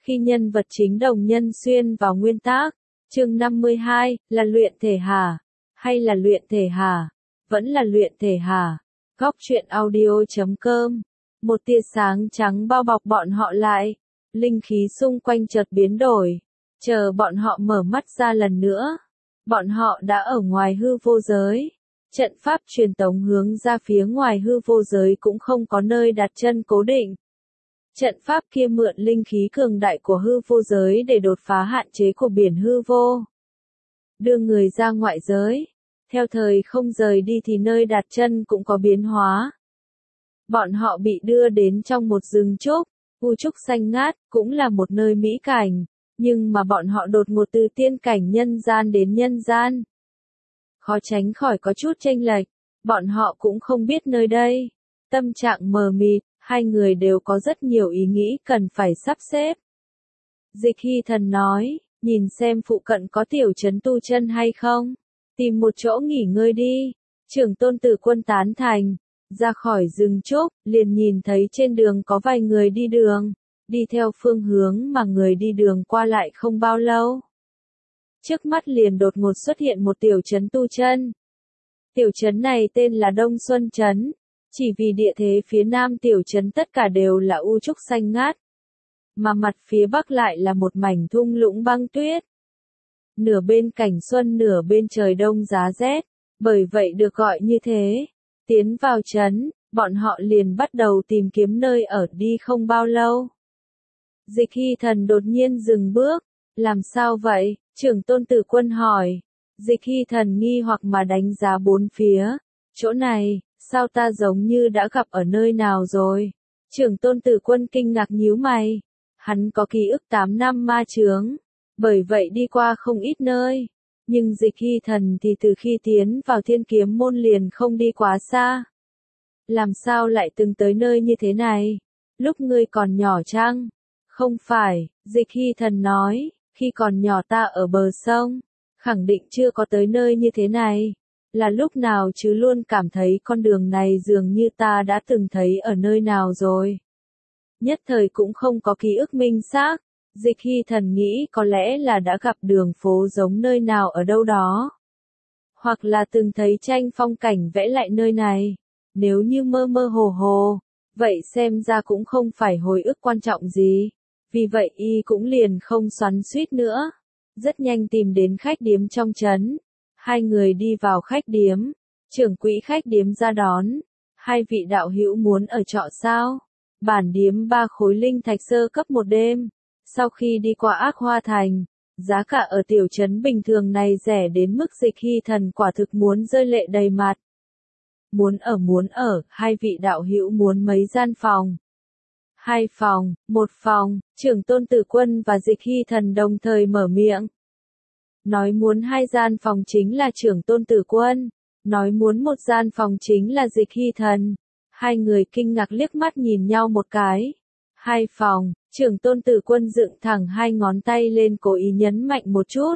Khi nhân vật chính Đồng Nhân Xuyên vào nguyên tác, chương 52, là luyện thể hả? Hay là luyện thể hả? Vẫn là luyện thể hả? Góc truyện audio.com. Một tia sáng trắng bao bọc bọn họ lại. Linh khí xung quanh chợt biến đổi. Chờ bọn họ mở mắt ra lần nữa. Bọn họ đã ở ngoài hư vô giới. Trận pháp truyền tống hướng ra phía ngoài hư vô giới cũng không có nơi đặt chân cố định. Trận pháp kia mượn linh khí cường đại của hư vô giới để đột phá hạn chế của biển hư vô. Đưa người ra ngoại giới. Theo thời không rời đi thì nơi đặt chân cũng có biến hóa. Bọn họ bị đưa đến trong một rừng trúc, u trúc xanh ngát, cũng là một nơi mỹ cảnh, nhưng mà bọn họ đột ngột từ tiên cảnh nhân gian đến nhân gian. Khó tránh khỏi có chút chênh lệch, bọn họ cũng không biết nơi đây. Tâm trạng mờ mịt, hai người đều có rất nhiều ý nghĩ cần phải sắp xếp. Dịch Hy Thần nói, nhìn xem phụ cận có tiểu trấn tu chân hay không, tìm một chỗ nghỉ ngơi đi. Trưởng Tôn Tử Quân tán thành, ra khỏi rừng trúc, liền nhìn thấy trên đường có vài người đi đường, đi theo phương hướng mà người đi đường qua lại không bao lâu. Trước mắt liền đột ngột xuất hiện một tiểu trấn tu chân. Tiểu trấn này tên là Đông Xuân Trấn, chỉ vì địa thế phía nam tiểu trấn tất cả đều là u trúc xanh ngát, mà mặt phía bắc lại là một mảnh thung lũng băng tuyết. Nửa bên cảnh xuân nửa bên trời đông giá rét, bởi vậy được gọi như thế. Tiến vào trấn, bọn họ liền bắt đầu tìm kiếm nơi ở đi không bao lâu. Dịch Hy Thần đột nhiên dừng bước, làm sao vậy? Trưởng Tôn Tử Quân hỏi. Dịch Hy Thần nghi hoặc mà đánh giá bốn phía. Chỗ này, sao ta giống như đã gặp ở nơi nào rồi? Trưởng Tôn Tử Quân kinh ngạc nhíu mày. Hắn có ký ức 8 năm ma chướng, bởi vậy đi qua không ít nơi. Nhưng Dịch Hy Thần thì từ khi tiến vào Thiên Kiếm Môn liền không đi quá xa. Làm sao lại từng tới nơi như thế này? Lúc ngươi còn nhỏ chăng? Không phải, Dịch Hy Thần nói, khi còn nhỏ ta ở bờ sông, khẳng định chưa có tới nơi như thế này. Là lúc nào chứ luôn cảm thấy con đường này dường như ta đã từng thấy ở nơi nào rồi. Nhất thời cũng không có ký ức minh xác. Dịch Hy Thần nghĩ có lẽ là đã gặp đường phố giống nơi nào ở đâu đó. Hoặc là từng thấy tranh phong cảnh vẽ lại nơi này. Nếu như mơ mơ hồ hồ, vậy xem ra cũng không phải hồi ức quan trọng gì. Vì vậy y cũng liền không xoắn xuýt nữa. Rất nhanh tìm đến khách điếm trong trấn. Hai người đi vào khách điếm. Trưởng quỹ khách điếm ra đón. Hai vị đạo hữu muốn ở trọ sao? Bản điếm 3 khối linh thạch sơ cấp một đêm. Sau khi đi qua Ác Hoa Thành, giá cả ở tiểu trấn bình thường này rẻ đến mức Dịch Hy Thần quả thực muốn rơi lệ đầy mặt. Muốn ở, hai vị đạo hữu muốn mấy gian phòng? 2 phòng, 1 phòng, Trưởng Tôn Tử Quân và Dịch Hy Thần đồng thời mở miệng. Nói muốn 2 gian phòng chính là Trưởng Tôn Tử Quân, nói muốn 1 gian phòng chính là Dịch Hy Thần. Hai người kinh ngạc liếc mắt nhìn nhau một cái. 2 phòng, Trưởng Tôn Tử Quân dựng thẳng 2 ngón tay lên cố ý nhấn mạnh một chút.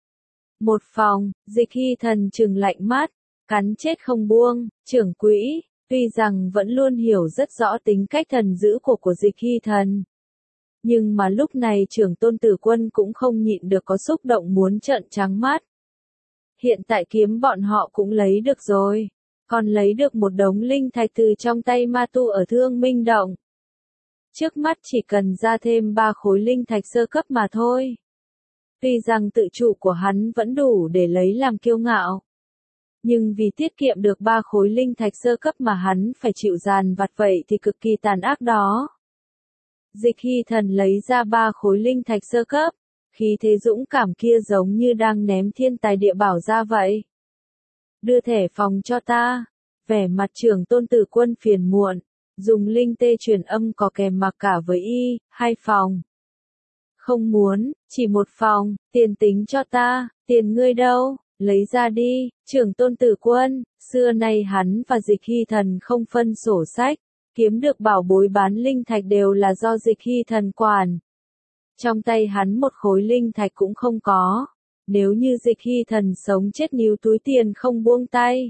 1 phòng, Dịch Hy Thần trừng lạnh mắt, cắn chết không buông. Trưởng quỹ, tuy rằng vẫn luôn hiểu rất rõ tính cách thần dữ của Dịch Hy Thần. Nhưng mà lúc này Trưởng Tôn Tử Quân cũng không nhịn được có xúc động muốn trợn trắng mắt. Hiện tại kiếm bọn họ cũng lấy được rồi. Còn lấy được một đống linh thạch từ trong tay ma tu ở Thương Minh Động. Trước mắt chỉ cần ra thêm 3 khối linh thạch sơ cấp mà thôi. Tuy rằng tự chủ của hắn vẫn đủ để lấy làm kiêu ngạo. Nhưng vì tiết kiệm được 3 khối linh thạch sơ cấp mà hắn phải chịu dàn vặt vậy thì cực kỳ tàn ác đó. Dịch Hy Thần lấy ra 3 khối linh thạch sơ cấp. Khí thế dũng cảm kia giống như đang ném thiên tài địa bảo ra vậy. Đưa thẻ phòng cho ta. Vẻ mặt Trưởng Tôn Tử Quân phiền muộn. Dùng linh tê truyền âm có kèm mặc cả với y. 2 phòng. Không muốn, chỉ 1 phòng. Tiền tính cho ta. Tiền ngươi đâu? Lấy ra đi. Trưởng Tôn Tử Quân. Xưa nay hắn và Dịch Hy Thần không phân sổ sách. Kiếm được bảo bối bán linh thạch đều là do Dịch Hy Thần quản. Trong tay hắn 1 khối linh thạch cũng không có. Nếu như Dịch Hy Thần sống chết níu túi tiền không buông tay,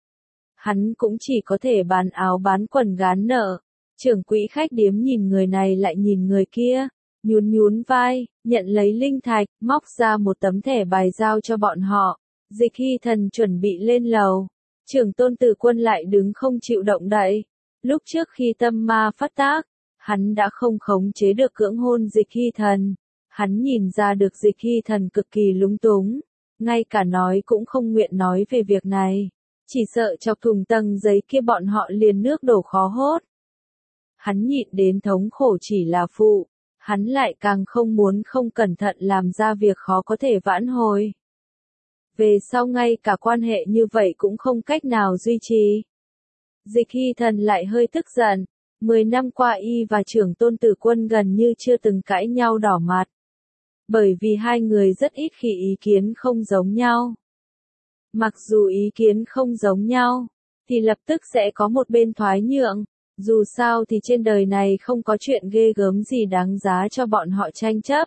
hắn cũng chỉ có thể bán áo bán quần gán nợ. Trưởng quỹ khách điếm nhìn người này lại nhìn người kia. nhún nhún vai, nhận lấy linh thạch, móc ra một tấm thẻ bài giao cho bọn họ. Dịch Hy Thần chuẩn bị lên lầu. Trưởng tôn Tử Quân lại đứng không chịu động đậy. Lúc trước khi tâm ma phát tác, hắn đã không khống chế được cưỡng hôn Dịch Hy Thần. Hắn nhìn ra được Dịch Hy Thần cực kỳ lúng túng, ngay cả nói cũng không nguyện nói về việc này. Chỉ sợ chọc thùng tầng giấy kia bọn họ liền nước đổ khó hốt. Hắn nhịn đến thống khổ chỉ là phụ, hắn lại càng không muốn không cẩn thận làm ra việc khó có thể vãn hồi. Về sau ngay cả quan hệ như vậy cũng không cách nào duy trì. Dịch Hy Thần lại hơi tức giận, 10 năm qua y và trưởng tôn Tử Quân gần như chưa từng cãi nhau đỏ mặt. Bởi vì hai người rất ít khi ý kiến không giống nhau. Mặc dù ý kiến không giống nhau, thì lập tức sẽ có một bên thoái nhượng. Dù sao thì trên đời này không có chuyện ghê gớm gì đáng giá cho bọn họ tranh chấp.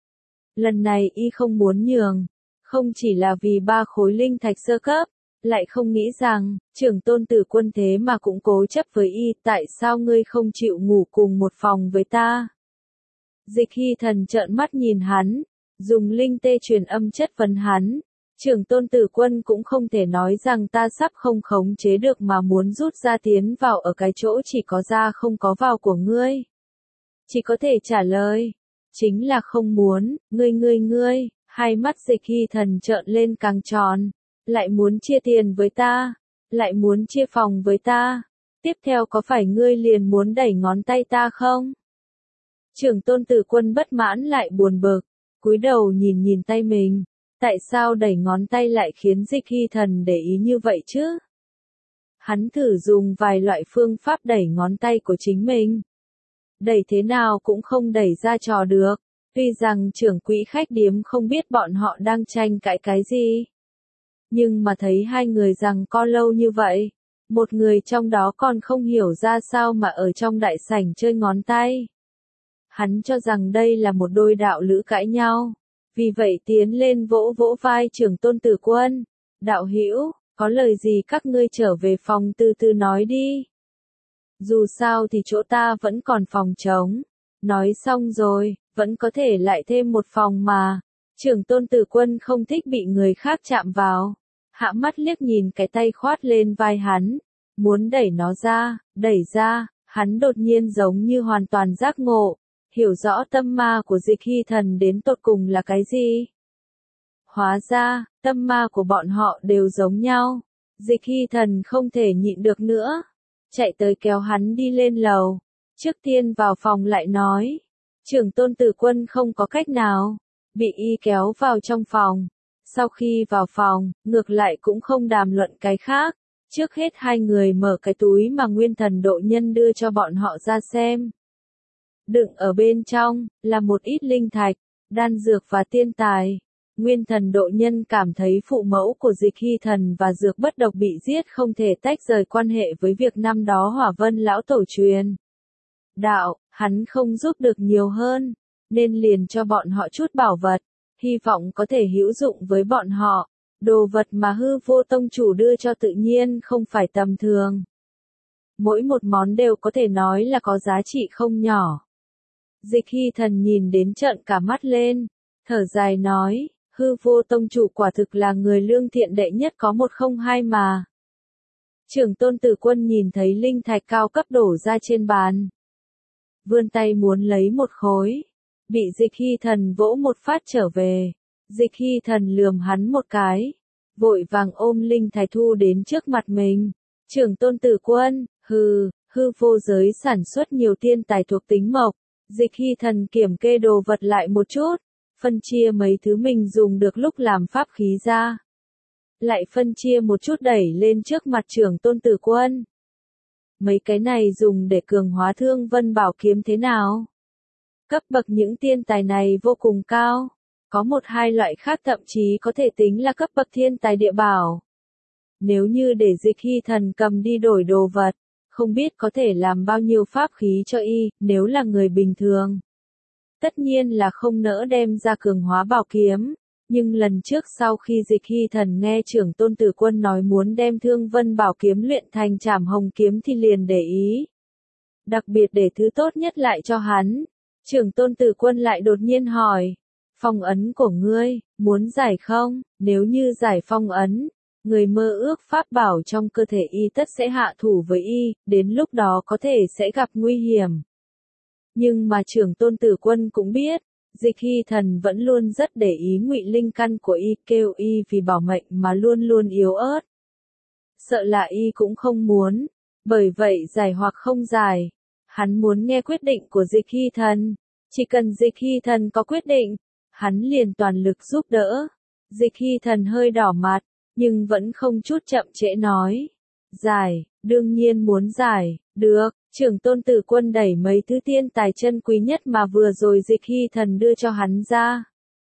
Lần này y không muốn nhường, không chỉ là vì 3 khối linh thạch sơ cấp, lại không nghĩ rằng, trưởng tôn Tử Quân thế mà cũng cố chấp với y, tại sao ngươi không chịu ngủ cùng một phòng với ta? Dịch Hy Thần trợn mắt nhìn hắn, dùng linh tê truyền âm chất vấn hắn. Trưởng tôn Tử Quân cũng không thể nói rằng ta sắp không khống chế được mà muốn rút ra tiến vào ở cái chỗ chỉ có ra không có vào của ngươi. Chỉ có thể trả lời, chính là không muốn, ngươi, hai mắt Dịch Hy Thần trợn lên càng tròn, lại muốn chia tiền với ta, lại muốn chia phòng với ta, tiếp theo có phải ngươi liền muốn đẩy ngón tay ta không? Trưởng tôn Tử Quân bất mãn lại buồn bực, cúi đầu nhìn nhìn tay mình. Tại sao đẩy ngón tay lại khiến Dịch Hy Thần để ý như vậy chứ? Hắn thử dùng vài loại phương pháp đẩy ngón tay của chính mình. Đẩy thế nào cũng không đẩy ra trò được. Tuy rằng trưởng quỹ khách điếm không biết bọn họ đang tranh cãi cái gì. Nhưng mà thấy hai người rằng co lâu như vậy. Một người trong đó còn không hiểu ra sao mà ở trong đại sảnh chơi ngón tay. Hắn cho rằng đây là một đôi đạo lữ cãi nhau. Vì vậy tiến lên vỗ vỗ vai trưởng tôn Tử Quân. Đạo hữu, có lời gì các ngươi trở về phòng từ từ nói đi. Dù sao thì chỗ ta vẫn còn phòng trống. Nói xong rồi, vẫn có thể lại thêm một phòng mà. Trưởng tôn Tử Quân không thích bị người khác chạm vào. Hạ mắt liếc nhìn cái tay khoát lên vai hắn. Muốn đẩy nó ra, đẩy ra, hắn đột nhiên giống như hoàn toàn giác ngộ. Hiểu rõ tâm ma của Dịch Hy Thần đến tột cùng là cái gì? Hóa ra, tâm ma của bọn họ đều giống nhau. Dịch Hy Thần không thể nhịn được nữa. Chạy tới kéo hắn đi lên lầu. Trước tiên vào phòng lại nói. Trưởng tôn Tử Quân không có cách nào. Bị y kéo vào trong phòng. Sau khi vào phòng, ngược lại cũng không đàm luận cái khác. Trước hết hai người mở cái túi mà Nguyên Thần Độ Nhân đưa cho bọn họ ra xem. Đựng ở bên trong, là một ít linh thạch, đan dược và tiên tài. Nguyên Thần Độ Nhân cảm thấy phụ mẫu của Dịch Hy Thần và dược bất độc bị giết không thể tách rời quan hệ với việc năm đó Hỏa Vân lão tổ truyền. Đạo, hắn không giúp được nhiều hơn, nên liền cho bọn họ chút bảo vật, hy vọng có thể hữu dụng với bọn họ. Đồ vật mà Hư Vô Tông chủ đưa cho tự nhiên không phải tầm thường. Mỗi một món đều có thể nói là có giá trị không nhỏ. Dịch Hy Thần nhìn đến trợn cả mắt lên, thở dài nói, Hư Vô Tông chủ quả thực là người lương thiện đệ nhất có 102 mà. Trưởng tôn Tử Quân nhìn thấy linh thạch cao cấp đổ ra trên bàn. Vươn tay muốn lấy một khối, bị Dịch Hy Thần vỗ một phát trở về. Dịch Hy Thần lườm hắn một cái, vội vàng ôm linh thạch thu đến trước mặt mình. Trưởng tôn Tử Quân, hư vô giới sản xuất nhiều tiên tài thuộc tính mộc. Dịch Hy Thần kiểm kê đồ vật lại một chút, phân chia mấy thứ mình dùng được lúc làm pháp khí ra. Lại phân chia một chút đẩy lên trước mặt trưởng tôn Tử Quân. Mấy cái này dùng để cường hóa Thương Vân Bảo Kiếm thế nào? Cấp bậc những tiên tài này vô cùng cao. Có một hai loại khác thậm chí có thể tính là cấp bậc thiên tài địa bảo. Nếu như để Dịch Hy Thần cầm đi đổi đồ vật, không biết có thể làm bao nhiêu pháp khí cho y, nếu là người bình thường. Tất nhiên là không nỡ đem ra cường hóa bảo kiếm, nhưng lần trước sau khi Dịch Hy Thần nghe trưởng tôn Tử Quân nói muốn đem Thương Vân Bảo Kiếm luyện thành Trảm Hồng Kiếm thì liền để ý. Đặc biệt để thứ tốt nhất lại cho hắn. Trưởng tôn tử quân lại đột nhiên hỏi, phong ấn của ngươi, muốn giải không? Nếu như giải phong ấn, người mơ ước pháp bảo trong cơ thể y tất sẽ hạ thủ với y, đến lúc đó có thể sẽ gặp nguy hiểm. Nhưng mà trưởng tôn tử quân cũng biết, Dịch Hy Thần vẫn luôn rất để ý ngụy linh căn của y, kêu y vì bảo mệnh mà luôn luôn yếu ớt. Sợ là y cũng không muốn, bởi vậy giải hoặc không giải. Hắn muốn nghe quyết định của Dịch Hy Thần, chỉ cần Dịch Hy Thần có quyết định, hắn liền toàn lực giúp đỡ. Dịch Hy Thần hơi đỏ mặt, nhưng vẫn không chút chậm trễ nói. Giải, đương nhiên muốn giải, được, trưởng tôn tử quân đẩy mấy thứ tiên tài chân quý nhất mà vừa rồi Dịch Hy Thần đưa cho hắn ra.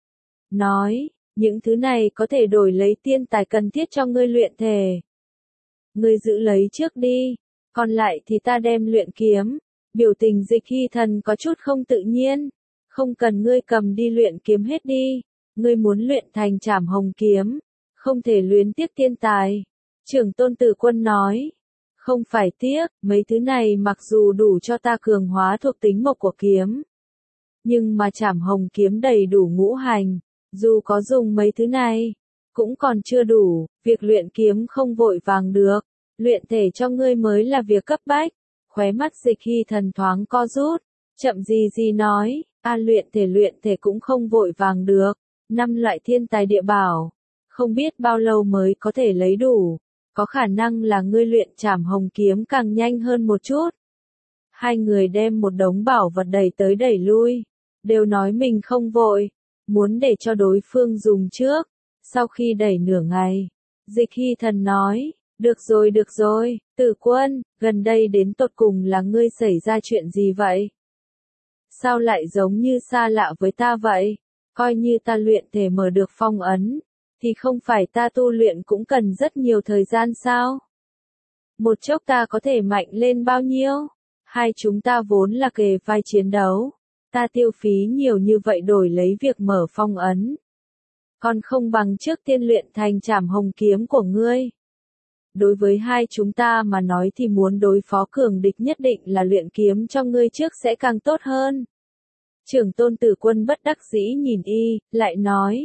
Nói, những thứ này có thể đổi lấy tiên tài cần thiết cho ngươi luyện thể. Ngươi giữ lấy trước đi, còn lại thì ta đem luyện kiếm. Biểu tình Dịch Hy Thần có chút không tự nhiên. Không cần ngươi cầm đi luyện kiếm hết đi. Ngươi muốn luyện thành Trảm Hồng kiếm, không thể luyến tiếc tiên tài. Trưởng tôn tử quân nói. Không phải tiếc, mấy thứ này mặc dù đủ cho ta cường hóa thuộc tính mộc của kiếm. Nhưng mà Trảm Hồng kiếm đầy đủ ngũ hành. Dù có dùng mấy thứ này, cũng còn chưa đủ. Việc luyện kiếm không vội vàng được. Luyện thể cho ngươi mới là việc cấp bách. Khóe mắt Dịch Hy Thần thoáng co rút, chậm gì nói, luyện thể cũng không vội vàng được, 5 loại thiên tài địa bảo, không biết bao lâu mới có thể lấy đủ, có khả năng là ngươi luyện Trảm Hồng kiếm càng nhanh hơn một chút. Hai người đem một đống bảo vật đẩy tới đẩy lui, đều nói mình không vội, muốn để cho đối phương dùng trước. Sau khi đẩy nửa ngày, Dịch Hy Thần nói, được rồi, tử quân, gần đây đến tột cùng là ngươi xảy ra chuyện gì vậy? Sao lại giống như xa lạ với ta vậy? Coi như ta luyện thể mở được phong ấn, thì không phải ta tu luyện cũng cần rất nhiều thời gian sao? Một chốc ta có thể mạnh lên bao nhiêu? Hai chúng ta vốn là kề vai chiến đấu, ta tiêu phí nhiều như vậy đổi lấy việc mở phong ấn. Còn không bằng trước tiên luyện thành Trảm Hồng kiếm của ngươi. Đối với hai chúng ta mà nói thì muốn đối phó cường địch nhất định là luyện kiếm cho ngươi trước sẽ càng tốt hơn. Trưởng tôn tử quân bất đắc dĩ nhìn y, lại nói.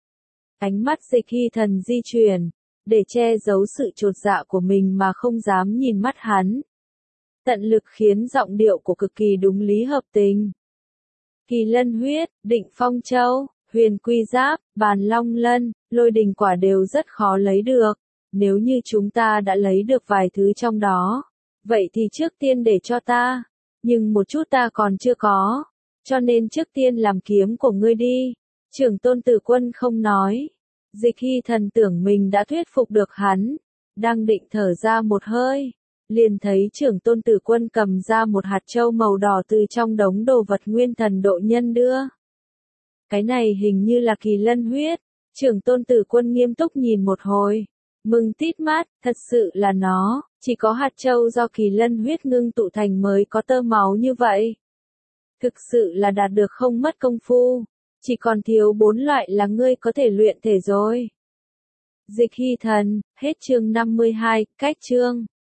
Ánh mắt Dịch Hy Thần di chuyển, để che giấu sự chột dạ của mình mà không dám nhìn mắt hắn. Tận lực khiến giọng điệu của cực kỳ đúng lý hợp tình. Kỳ lân huyết, định phong châu, huyền quy giáp, bàn long lân, lôi đình quả đều rất khó lấy được. Nếu như chúng ta đã lấy được vài thứ trong đó, vậy thì trước tiên để cho ta, nhưng một chút ta còn chưa có, cho nên trước tiên làm kiếm của ngươi đi. Trưởng tôn tử quân không nói. Dịch Hy Thần tưởng mình đã thuyết phục được hắn, đang định thở ra một hơi, liền thấy trưởng tôn tử quân cầm ra một hạt châu màu đỏ từ trong đống đồ vật nguyên thần độ nhân đưa. Cái này hình như là kỳ lân huyết. Trưởng tôn tử quân nghiêm túc nhìn một hồi, mừng tít mắt, thật sự là nó, chỉ có hạt châu do kỳ lân huyết ngưng tụ thành mới có tơ máu như vậy. Thực sự là đạt được không mất công phu, chỉ còn thiếu 4 loại là ngươi có thể luyện thể rồi. Dịch Hy Thần, hết chương 52, cách chương.